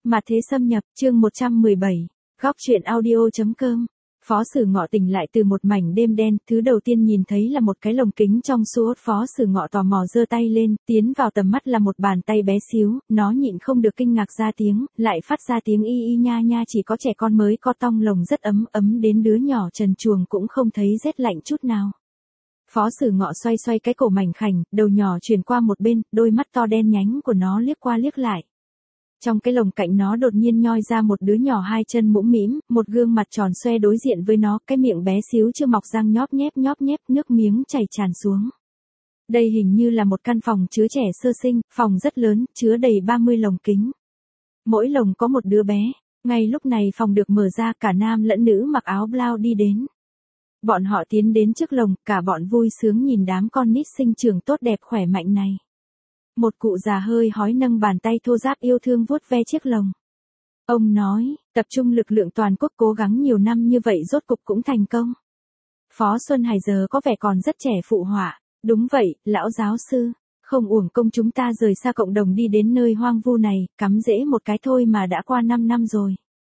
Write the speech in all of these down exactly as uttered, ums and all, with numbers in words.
Mà thế xâm nhập, chương một trăm mười bảy, góc truyện audio.com. Phó Sử Ngọ tỉnh lại từ một mảnh đêm đen, thứ đầu tiên nhìn thấy là một cái lồng kính trong suốt. Phó Sử Ngọ tò mò giơ tay lên, tiến vào tầm mắt là một bàn tay bé xíu, nó nhịn không được kinh ngạc ra tiếng, lại phát ra tiếng y y nha nha, chỉ có trẻ con mới có tong lồng rất ấm, ấm đến đứa nhỏ trần truồng cũng không thấy rét lạnh chút nào. Phó Sử Ngọ xoay xoay cái cổ mảnh khảnh, đầu nhỏ chuyển qua một bên, đôi mắt to đen nhánh của nó liếc qua liếc lại. Trong cái lồng cạnh nó đột nhiên nhoi ra một đứa nhỏ hai chân mũm mĩm, một gương mặt tròn xoe đối diện với nó, cái miệng bé xíu chưa mọc răng nhóp nhép nhóp nhép, nước miếng chảy tràn xuống. Đây hình như là một căn phòng chứa trẻ sơ sinh, phòng rất lớn, chứa đầy ba mươi lồng kính. Mỗi lồng có một đứa bé. Ngay lúc này phòng được mở ra, cả nam lẫn nữ mặc áo blau đi đến. Bọn họ tiến đến trước lồng, cả bọn vui sướng nhìn đám con nít sinh trưởng tốt đẹp khỏe mạnh này. Một cụ già hơi hói nâng bàn tay thô ráp yêu thương vuốt ve chiếc lồng. Ông nói, tập trung lực lượng toàn quốc cố gắng nhiều năm như vậy rốt cục cũng thành công. Phó Xuân Hải giờ có vẻ còn rất trẻ phụ họa. Đúng vậy, lão giáo sư, không uổng công chúng ta rời xa cộng đồng đi đến nơi hoang vu này, cắm rễ một cái thôi mà đã qua năm năm rồi.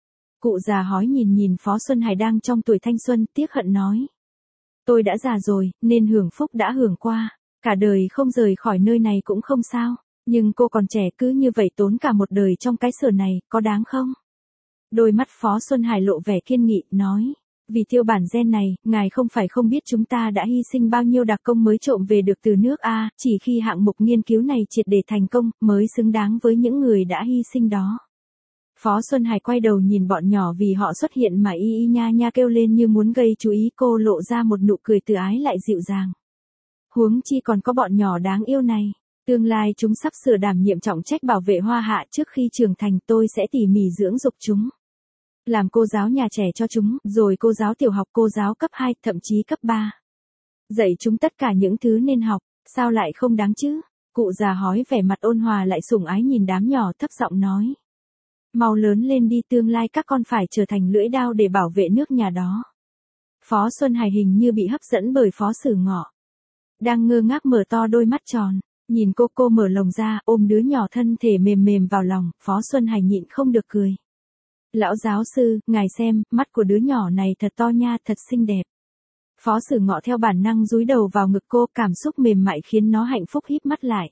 Cụ già hói nhìn nhìn Phó Xuân Hải đang trong tuổi thanh xuân, tiếc hận nói. Tôi đã già rồi, nên hưởng phúc đã hưởng qua. Cả đời không rời khỏi nơi này cũng không sao, nhưng cô còn trẻ cứ như vậy tốn cả một đời trong cái xưởng này, có đáng không? Đôi mắt Phó Xuân Hải lộ vẻ kiên nghị, nói, vì tiêu bản gen này, ngài không phải không biết chúng ta đã hy sinh bao nhiêu đặc công mới trộm về được từ nước A, chỉ khi hạng mục nghiên cứu này triệt để thành công, mới xứng đáng với những người đã hy sinh đó. Phó Xuân Hải quay đầu nhìn bọn nhỏ vì họ xuất hiện mà y y nha nha kêu lên như muốn gây chú ý, cô lộ ra một nụ cười từ ái lại dịu dàng. Huống chi còn có bọn nhỏ đáng yêu này, tương lai chúng sắp sửa đảm nhiệm trọng trách bảo vệ Hoa Hạ, trước khi trưởng thành tôi sẽ tỉ mỉ dưỡng dục chúng. Làm cô giáo nhà trẻ cho chúng, rồi cô giáo tiểu học, cô giáo cấp hai, thậm chí cấp ba. Dạy chúng tất cả những thứ nên học, sao lại không đáng chứ? Cụ già hói vẻ mặt ôn hòa lại sủng ái nhìn đám nhỏ thấp giọng nói. Mau lớn lên đi, tương lai các con phải trở thành lưỡi đao để bảo vệ nước nhà đó. Phó Xuân Hải hình như bị hấp dẫn bởi Phó Sử Ngọ. Đang ngơ ngác mở to đôi mắt tròn, nhìn cô cô mở lồng ra, ôm đứa nhỏ thân thể mềm mềm vào lòng, Phó Xuân Hải nhịn không được cười. Lão giáo sư, ngài xem, mắt của đứa nhỏ này thật to nha, thật xinh đẹp. Phó Sử Ngọ theo bản năng dúi đầu vào ngực cô, cảm xúc mềm mại khiến nó hạnh phúc híp mắt lại.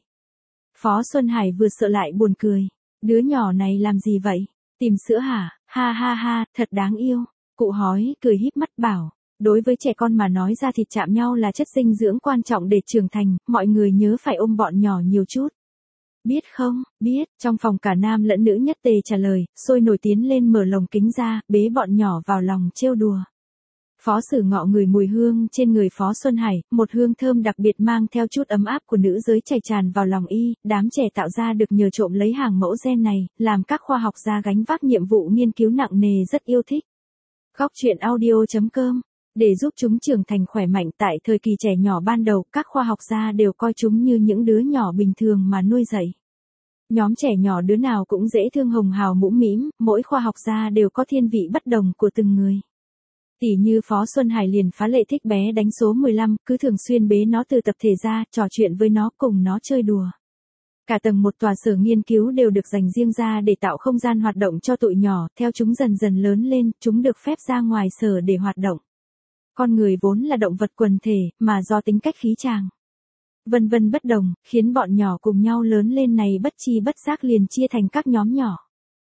Phó Xuân Hải vừa sợ lại buồn cười. Đứa nhỏ này làm gì vậy? Tìm sữa hả? Ha ha ha, thật đáng yêu. Cụ hói cười híp mắt bảo. Đối với trẻ con mà nói ra thịt chạm nhau là chất dinh dưỡng quan trọng để trưởng thành, mọi người nhớ phải ôm bọn nhỏ nhiều chút. Biết không, biết, trong phòng cả nam lẫn nữ nhất tề trả lời, sôi nổi tiến lên mở lồng kính ra, bế bọn nhỏ vào lòng trêu đùa. Phó Sử Ngọ ngửi mùi hương trên người Phó Xuân Hải, một hương thơm đặc biệt mang theo chút ấm áp của nữ giới chảy tràn vào lòng y, đám trẻ tạo ra được nhờ trộm lấy hàng mẫu gen này, làm các khoa học gia gánh vác nhiệm vụ nghiên cứu nặng nề rất yêu thích. Góc truyện audio.com. Để giúp chúng trưởng thành khỏe mạnh tại thời kỳ trẻ nhỏ ban đầu, các khoa học gia đều coi chúng như những đứa nhỏ bình thường mà nuôi dạy. Nhóm trẻ nhỏ đứa nào cũng dễ thương hồng hào mũm mĩm, mỗi khoa học gia đều có thiên vị bất đồng của từng người. Tỉ như Phó Xuân Hải liền phá lệ thích bé đánh số mười lăm, cứ thường xuyên bế nó từ tập thể ra, trò chuyện với nó, cùng nó chơi đùa. Cả tầng một tòa sở nghiên cứu đều được dành riêng ra để tạo không gian hoạt động cho tụi nhỏ, theo chúng dần dần lớn lên, chúng được phép ra ngoài sở để hoạt động. Con người vốn là động vật quần thể, mà do tính cách khí tràng vân vân bất đồng, khiến bọn nhỏ cùng nhau lớn lên này bất chi bất giác liền chia thành các nhóm nhỏ.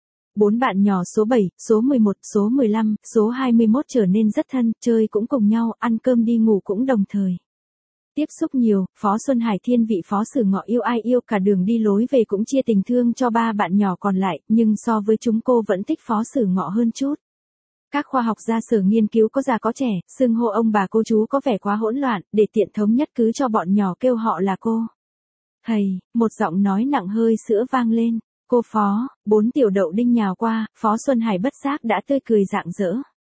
Bốn bạn nhỏ số bảy, số mười một, số mười lăm, số hai mươi mốt trở nên rất thân, chơi cũng cùng nhau, ăn cơm đi ngủ cũng đồng thời. Tiếp xúc nhiều, Phó Xuân Hải thiên vị Phó Sử Ngọ yêu ai yêu, cả đường đi lối về cũng chia tình thương cho ba bạn nhỏ còn lại, nhưng so với chúng cô vẫn thích Phó Sử Ngọ hơn chút. Các khoa học gia sở nghiên cứu có già có trẻ, xưng hô ông bà cô chú có vẻ quá hỗn loạn, để tiện thống nhất cứ cho bọn nhỏ kêu họ là cô. Thầy, một giọng nói nặng hơi sữa vang lên. Cô Phó, bốn tiểu đậu đinh nhào qua, Phó Xuân Hải bất giác đã tươi cười rạng rỡ.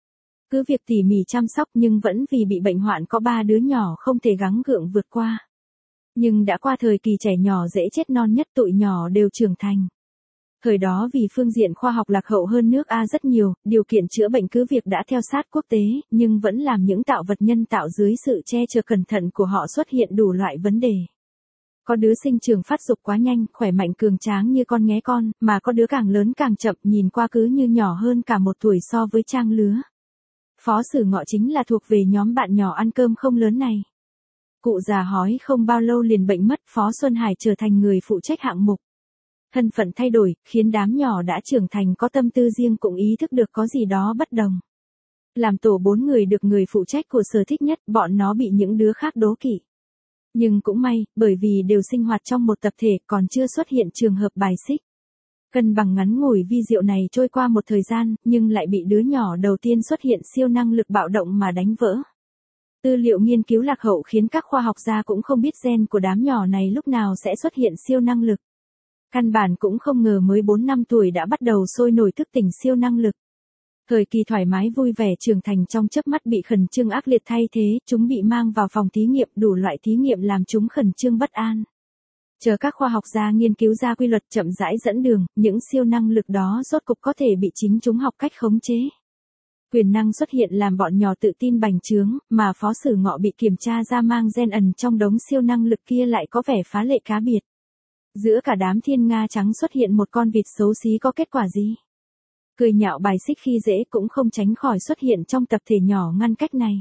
Cứ việc tỉ mỉ chăm sóc nhưng vẫn vì bị bệnh hoạn có ba đứa nhỏ không thể gắng gượng vượt qua. Nhưng đã qua thời kỳ trẻ nhỏ dễ chết non nhất, tụi nhỏ đều trưởng thành. Thời đó vì phương diện khoa học lạc hậu hơn nước A rất nhiều, điều kiện chữa bệnh cứ việc đã theo sát quốc tế, nhưng vẫn làm những tạo vật nhân tạo dưới sự che chở cẩn thận của họ xuất hiện đủ loại vấn đề. Có đứa sinh trưởng phát dục quá nhanh, khỏe mạnh cường tráng như con nghé con, mà có đứa càng lớn càng chậm, nhìn qua cứ như nhỏ hơn cả một tuổi so với trang lứa. Phó Sử Ngọ chính là thuộc về nhóm bạn nhỏ ăn cơm không lớn này. Cụ già hói không bao lâu liền bệnh mất, Phó Xuân Hải trở thành người phụ trách hạng mục. Thân phận thay đổi, khiến đám nhỏ đã trưởng thành có tâm tư riêng cũng ý thức được có gì đó bất đồng. Làm tổ bốn người được người phụ trách của Sở thích nhất, bọn nó bị những đứa khác đố kỵ. Nhưng cũng may, bởi vì đều sinh hoạt trong một tập thể còn chưa xuất hiện trường hợp bài xích. Cân bằng ngắn ngủi vi diệu này trôi qua một thời gian, nhưng lại bị đứa nhỏ đầu tiên xuất hiện siêu năng lực bạo động mà đánh vỡ. Tư liệu nghiên cứu lạc hậu khiến các khoa học gia cũng không biết gen của đám nhỏ này lúc nào sẽ xuất hiện siêu năng lực. Căn bản cũng không ngờ mới bốn năm tuổi đã bắt đầu sôi nổi thức tỉnh siêu năng lực. Thời kỳ thoải mái vui vẻ trưởng thành trong chớp mắt bị khẩn trương ác liệt thay thế, chúng bị mang vào phòng thí nghiệm, đủ loại thí nghiệm làm chúng khẩn trương bất an. Chờ các khoa học gia nghiên cứu ra quy luật chậm rãi dẫn đường, những siêu năng lực đó rốt cục có thể bị chính chúng học cách khống chế. Quyền năng xuất hiện làm bọn nhỏ tự tin bành trướng, mà Phó Sử Ngọ bị kiểm tra ra mang gen ẩn trong đống siêu năng lực kia lại có vẻ phá lệ cá biệt. Giữa cả đám thiên nga trắng xuất hiện một con vịt xấu xí có kết quả gì? Cười nhạo bài xích khi dễ cũng không tránh khỏi xuất hiện trong tập thể nhỏ ngăn cách này.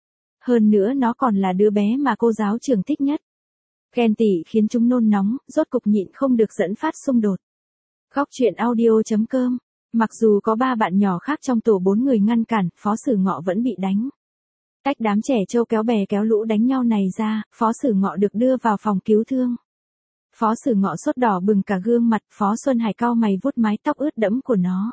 Hơn nữa nó còn là đứa bé mà cô giáo trưởng thích nhất. Ghen tị khiến chúng nôn nóng, rốt cục nhịn không được dẫn phát xung đột. Góc truyện audio chấm com. Mặc dù có ba bạn nhỏ khác trong tổ bốn người ngăn cản, Phó Sử Ngọ vẫn bị đánh. Tách đám trẻ trâu kéo bè kéo lũ đánh nhau này ra, Phó Sử Ngọ được đưa vào phòng cứu thương. Phó Sử Ngọ sốt đỏ bừng cả gương mặt, Phó Xuân Hải cau mày vuốt mái tóc ướt đẫm của nó.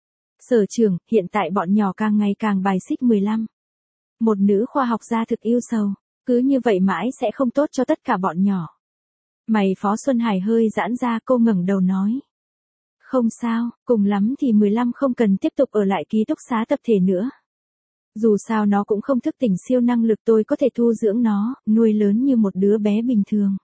Sở trưởng, hiện tại bọn nhỏ càng ngày càng bài xích mười lăm. Một nữ khoa học gia thực yêu sầu, cứ như vậy mãi sẽ không tốt cho tất cả bọn nhỏ. Mày Phó Xuân Hải hơi giãn ra, cô ngẩng đầu nói. Không sao, cùng lắm thì mười lăm không cần tiếp tục ở lại ký túc xá tập thể nữa. Dù sao nó cũng không thức tỉnh siêu năng lực, tôi có thể thu dưỡng nó, nuôi lớn như một đứa bé bình thường.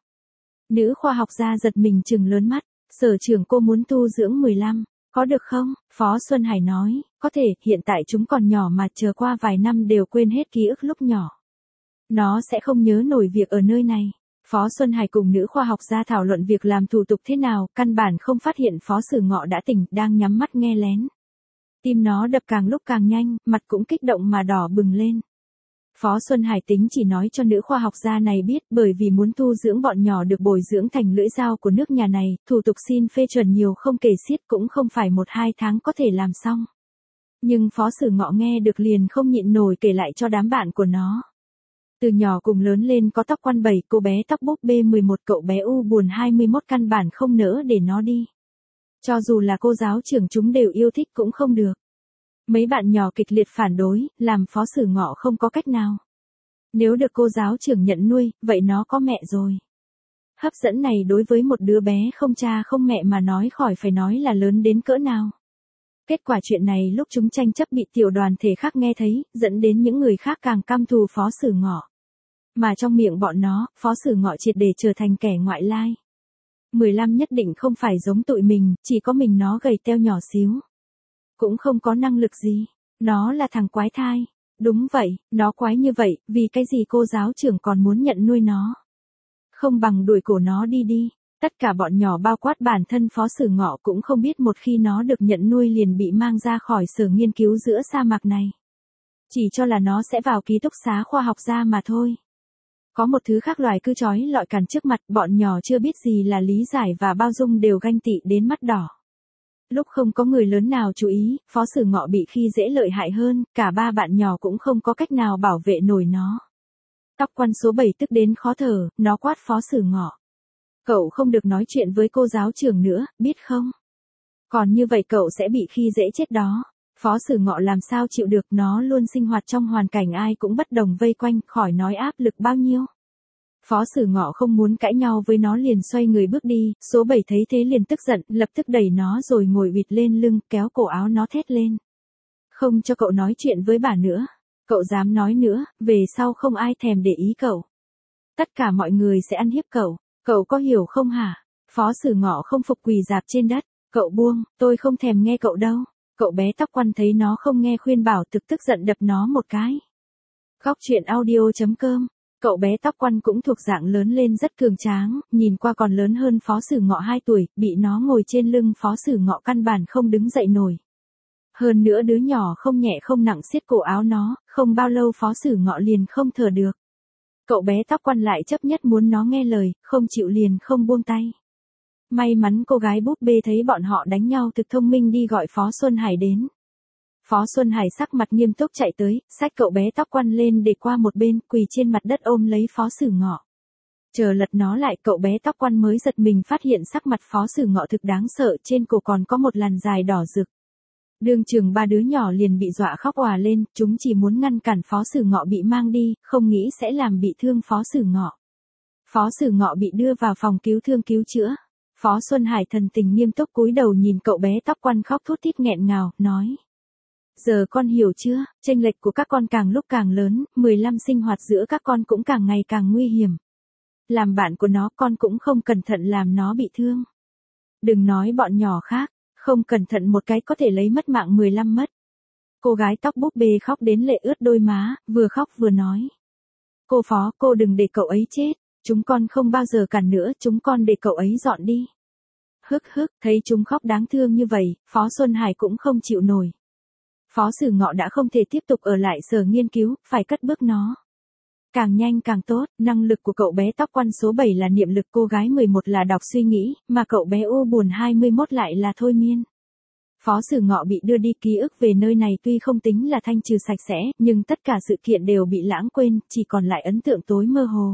Nữ khoa học gia giật mình trừng lớn mắt, sở trưởng cô muốn tu dưỡng mười lăm, có được không? Phó Xuân Hải nói, có thể, hiện tại chúng còn nhỏ mà chờ qua vài năm đều quên hết ký ức lúc nhỏ. Nó sẽ không nhớ nổi việc ở nơi này. Phó Xuân Hải cùng nữ khoa học gia thảo luận việc làm thủ tục thế nào, căn bản không phát hiện Phó Sử Ngọ đã tỉnh, đang nhắm mắt nghe lén. Tim nó đập càng lúc càng nhanh, mặt cũng kích động mà đỏ bừng lên. Phó Xuân Hải tính chỉ nói cho nữ khoa học gia này biết, bởi vì muốn tu dưỡng bọn nhỏ được bồi dưỡng thành lưỡi dao của nước nhà này, thủ tục xin phê chuẩn nhiều không kể xiết, cũng không phải một hai tháng có thể làm xong. Nhưng Phó Sử Ngọ nghe được liền không nhịn nổi kể lại cho đám bạn của nó. Từ nhỏ cùng lớn lên có tóc quăn bảy, cô bé tóc búp bê mười một, cậu bé u buồn hai mươi mốt căn bản không nỡ để nó đi. Cho dù là cô giáo trưởng chúng đều yêu thích cũng không được. Mấy bạn nhỏ kịch liệt phản đối, làm Phó Sử Ngọ không có cách nào. Nếu được cô giáo trưởng nhận nuôi, vậy nó có mẹ rồi. Hấp dẫn này đối với một đứa bé không cha không mẹ mà nói khỏi phải nói là lớn đến cỡ nào. Kết quả chuyện này lúc chúng tranh chấp bị tiểu đoàn thể khác nghe thấy, dẫn đến những người khác càng căm thù Phó Sử Ngọ. Mà trong miệng bọn nó, Phó Sử Ngọ triệt để trở thành kẻ ngoại lai. mười lăm nhất định không phải giống tụi mình, chỉ có mình nó gầy teo nhỏ xíu. Cũng không có năng lực gì, nó là thằng quái thai. Đúng vậy, nó quái như vậy, vì cái gì cô giáo trưởng còn muốn nhận nuôi nó. Không bằng đuổi cổ nó đi đi. Tất cả bọn nhỏ bao quát bản thân Phó Sử Ngọ cũng không biết một khi nó được nhận nuôi liền bị mang ra khỏi sở nghiên cứu giữa sa mạc này. Chỉ cho là nó sẽ vào ký túc xá khoa học gia mà thôi. Có một thứ khác loài cứ trói lọi cản trước mặt, bọn nhỏ chưa biết gì là lý giải và bao dung đều ganh tị đến mắt đỏ. Lúc không có người lớn nào chú ý, Phó Sử Ngọ bị khi dễ lợi hại hơn, cả ba bạn nhỏ cũng không có cách nào bảo vệ nổi nó. Tóc quăn số bảy tức đến khó thở, nó quát Phó Sử Ngọ. Cậu không được nói chuyện với cô giáo trưởng nữa, biết không? Còn như vậy cậu sẽ bị khi dễ chết đó. Phó Sử Ngọ làm sao chịu được, nó luôn sinh hoạt trong hoàn cảnh ai cũng bất đồng vây quanh, khỏi nói áp lực bao nhiêu. Phó Sử Ngọ không muốn cãi nhau với nó liền xoay người bước đi, số bảy thấy thế liền tức giận, lập tức đẩy nó rồi ngồi bịt lên lưng, kéo cổ áo nó thét lên. Không cho cậu nói chuyện với bà nữa. Cậu dám nói nữa, về sau không ai thèm để ý cậu. Tất cả mọi người sẽ ăn hiếp cậu, cậu có hiểu không hả? Phó Sử Ngọ không phục quỳ dạp trên đất, cậu buông, tôi không thèm nghe cậu đâu. Cậu bé tóc quăn thấy nó không nghe khuyên bảo thực tức giận đập nó một cái. Góc truyện audio chấm com Cậu bé tóc quăn cũng thuộc dạng lớn lên rất cường tráng, nhìn qua còn lớn hơn Phó Sử Ngọ hai tuổi, bị nó ngồi trên lưng Phó Sử Ngọ căn bản không đứng dậy nổi. Hơn nữa đứa nhỏ không nhẹ không nặng siết cổ áo nó, không bao lâu Phó Sử Ngọ liền không thở được. Cậu bé tóc quăn lại chấp nhất muốn nó nghe lời, không chịu liền không buông tay. May mắn cô gái búp bê thấy bọn họ đánh nhau thực thông minh đi gọi Phó Xuân Hải đến. Phó Xuân Hải sắc mặt nghiêm túc chạy tới, xách cậu bé tóc quăn lên để qua một bên, quỳ trên mặt đất ôm lấy Phó Sử Ngọ. Chờ lật nó lại, cậu bé tóc quăn mới giật mình phát hiện sắc mặt Phó Sử Ngọ thực đáng sợ, trên cổ còn có một làn dài đỏ rực. Đương trường ba đứa nhỏ liền bị dọa khóc òa lên, chúng chỉ muốn ngăn cản Phó Sử Ngọ bị mang đi, không nghĩ sẽ làm bị thương Phó Sử Ngọ. Phó Sử Ngọ bị đưa vào phòng cứu thương cứu chữa. Phó Xuân Hải thần tình nghiêm túc cúi đầu nhìn cậu bé tóc quăn khóc thút thít nghẹn ngào, nói. Giờ con hiểu chưa, chênh lệch của các con càng lúc càng lớn, mười lăm sinh hoạt giữa các con cũng càng ngày càng nguy hiểm. Làm bạn của nó con cũng không cẩn thận làm nó bị thương. Đừng nói bọn nhỏ khác, không cẩn thận một cái có thể lấy mất mạng mười lăm mất. Cô gái tóc búp bê khóc đến lệ ướt đôi má, vừa khóc vừa nói. Cô Phó, cô đừng để cậu ấy chết, chúng con không bao giờ cản nữa, chúng con để cậu ấy dọn đi. Hức hức, thấy chúng khóc đáng thương như vậy, Phó Xuân Hải cũng không chịu nổi. Phó Sử Ngọ đã không thể tiếp tục ở lại sở nghiên cứu, phải cất bước nó. Càng nhanh càng tốt, năng lực của cậu bé tóc quăn số bảy là niệm lực, cô gái mười một là đọc suy nghĩ, mà cậu bé u buồn hai mươi mốt lại là thôi miên. Phó Sử Ngọ bị đưa đi, ký ức về nơi này tuy không tính là thanh trừ sạch sẽ, nhưng tất cả sự kiện đều bị lãng quên, chỉ còn lại ấn tượng tối mơ hồ.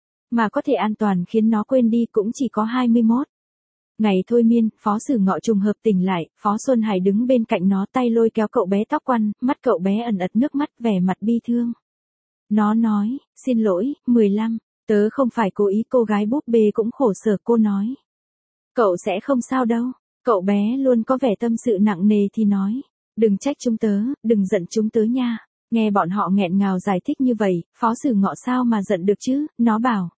Mà có thể an toàn khiến nó quên đi cũng chỉ có hai mươi mốt. Ngày thôi miên, Phó Sử Ngọ trùng hợp tỉnh lại, Phó Xuân Hải đứng bên cạnh nó tay lôi kéo cậu bé tóc quăn, mắt cậu bé ẩn ẩn nước mắt vẻ mặt bi thương. Nó nói, xin lỗi, mười lăm, tớ không phải cố ý, cô gái búp bê cũng khổ sở, cô nói. Cậu sẽ không sao đâu, cậu bé luôn có vẻ tâm sự nặng nề thì nói, đừng trách chúng tớ, đừng giận chúng tớ nha. Nghe bọn họ nghẹn ngào giải thích như vậy, Phó Sử Ngọ sao mà giận được chứ, nó bảo.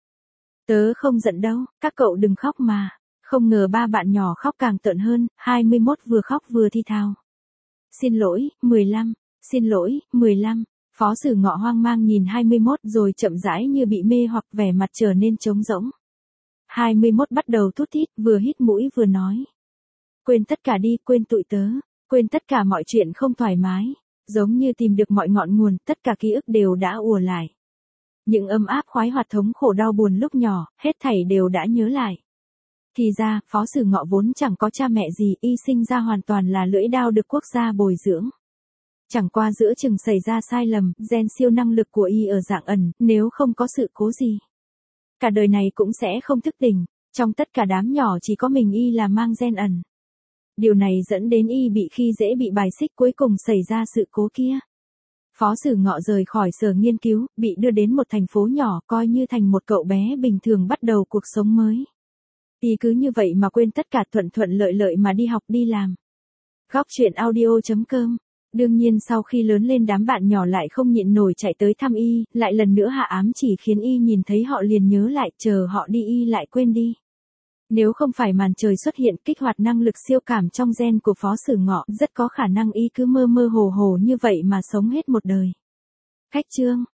Tớ không giận đâu, các cậu đừng khóc mà. Không ngờ ba bạn nhỏ khóc càng tợn hơn, hai mươi mốt vừa khóc vừa thi thào. Xin lỗi, mười lăm, xin lỗi, mười lăm. Phó Sử Ngọ hoang mang nhìn hai mươi mốt rồi chậm rãi như bị mê hoặc vẻ mặt trở nên trống rỗng. hai mươi mốt bắt đầu thút thít, vừa hít mũi vừa nói. Quên tất cả đi, quên tụi tớ, quên tất cả mọi chuyện không thoải mái, giống như tìm được mọi ngọn nguồn, tất cả ký ức đều đã ùa lại. Những ấm áp khoái hoạt thống khổ đau buồn lúc nhỏ, hết thảy đều đã nhớ lại. Thì ra, Phó Sử Ngọ vốn chẳng có cha mẹ gì, y sinh ra hoàn toàn là lưỡi đao được quốc gia bồi dưỡng. Chẳng qua giữa chừng xảy ra sai lầm, gen siêu năng lực của y ở dạng ẩn, nếu không có sự cố gì. Cả đời này cũng sẽ không thức tỉnh, trong tất cả đám nhỏ chỉ có mình y là mang gen ẩn. Điều này dẫn đến y bị khi dễ bị bài xích, cuối cùng xảy ra sự cố kia. Phó Sử Ngọ rời khỏi sở nghiên cứu, bị đưa đến một thành phố nhỏ, coi như thành một cậu bé bình thường bắt đầu cuộc sống mới. Y cứ như vậy mà quên tất cả, thuận thuận lợi lợi mà đi học đi làm. Góc truyện audio chấm com. Đương nhiên sau khi lớn lên đám bạn nhỏ lại không nhịn nổi chạy tới thăm y, lại lần nữa hạ ám chỉ khiến y nhìn thấy họ liền nhớ lại, chờ họ đi y lại quên đi. Nếu không phải màn trời xuất hiện kích hoạt năng lực siêu cảm trong gen của Phó Sử Ngọ, rất có khả năng y cứ mơ mơ hồ hồ như vậy mà sống hết một đời. Khách chương